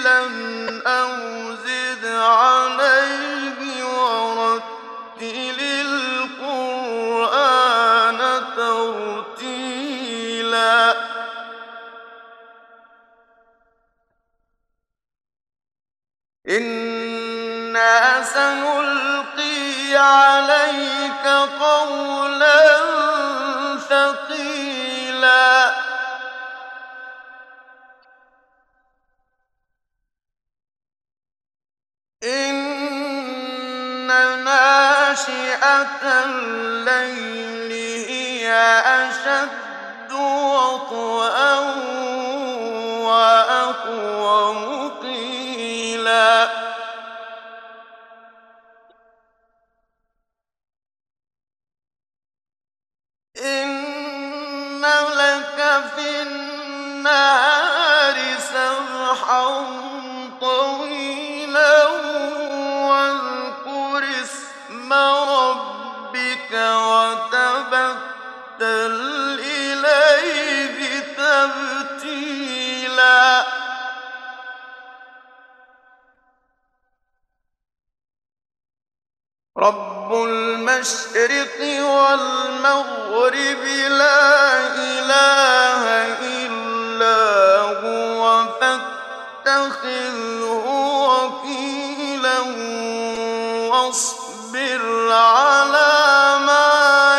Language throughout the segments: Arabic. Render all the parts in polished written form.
مُرْتِلًا أَوْ زِدْ عَلَيْهِ وَرَتِّلِ الْقُرْآنَ تَرْتِيلًا إِنَّا سَنُلْقِي عَلَيْكَ قَوْلًا ثَقِيلًا إِنَّ نَاشِئَةَ اللَّيْلِ هِيَ أَشَدُّ وَطْئًا وَأَقْوَمُ قِيلًا إِنَّ لَكَ فِي النَّهَارِ سَبْحًا طَوِيلًا وَاذْكُرِ اسْمَ رَبِّكَ وَتَبَتَّلْ إِلَيْهِ تَبْتِيلًا رَبُّ الْمَشْرِقِ وَالْمَغْرِبِ لَا إِلَٰهَ إِلَّا هُوَ فَاتَّخِذْهُ وَكِيلًا وَاصْبِرْ عَلَىٰ مَا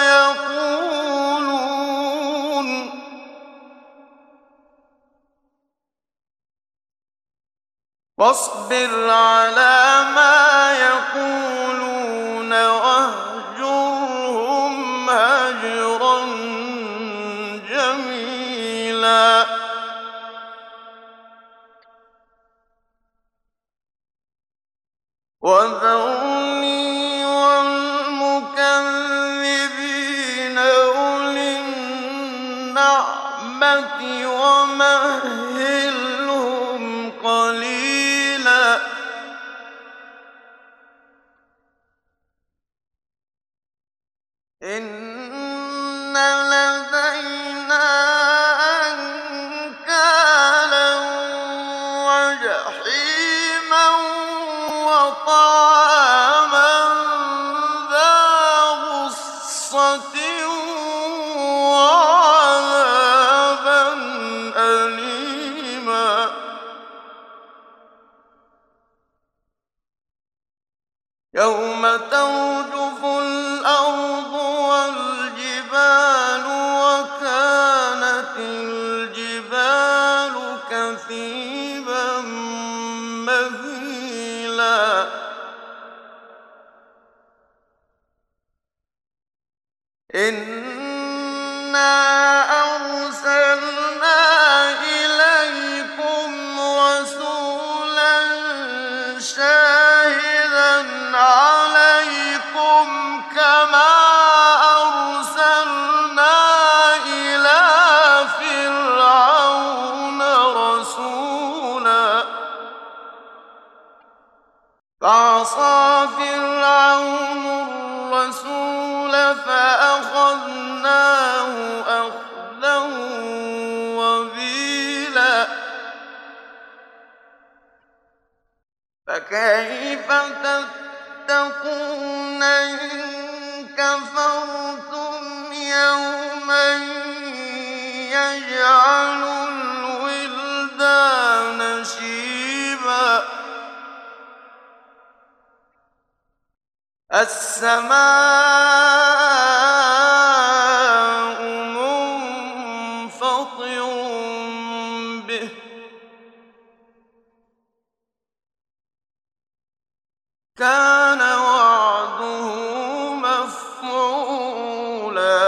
يَقُولُونَ وَاهْجُرْهُمْ هَجْرًا جَمِيلًا وَذَرْنِي وَالْمُكَذِّبِينَ أُولِي النَّعْمَةِ وَمَهِّلْهُمْ قَلِيلًا إِنَّ لَدَيْنَا أَنكَالًا وَجَحِيمًا وَطَعَامًا ذَا غُصَّةٍ وَعَذَابًا أَلِيمًا يَوْمَ تَرْجُفُ الْأَرْضُ وَالْجِبَالُ وَكَانَتِ الْجِبَالُ كَثِيبًا مَّهِيلًا إِنَّا أَرْسَلْنَا إِلَيْكُمْ رَسُولًا شَاهِدًا عَلَيْكُمْ كَمَا أَرْسَلْنَا إِلَىٰ فِرْعَوْنَ رَسُولًا فَعَصَىٰ فِرْعَوْنُ الرَّسُولَ فَأَخَذْنَاهُ أَخْذًا وَبِيلًا فَكَيْفَ تَتَّقُونَ إِن كَفَرْتُمْ يَوْمًا يَجْعَلُ الْوِلْدَانَ شِيبًا السَّمَاءُ مُنفَطِرٌ بِهِ كَانَ وَعْدُهُ مَفْعُولًا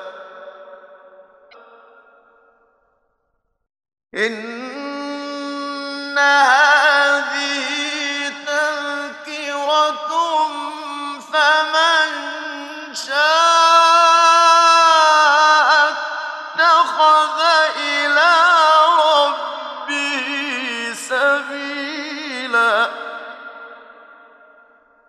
إِنَّ هَٰذِهِ تَذْكِرَةٌ فَمَن شَاءَ اتَّخَذَ إِلَىٰ رَبِّهِ سَبِيلًا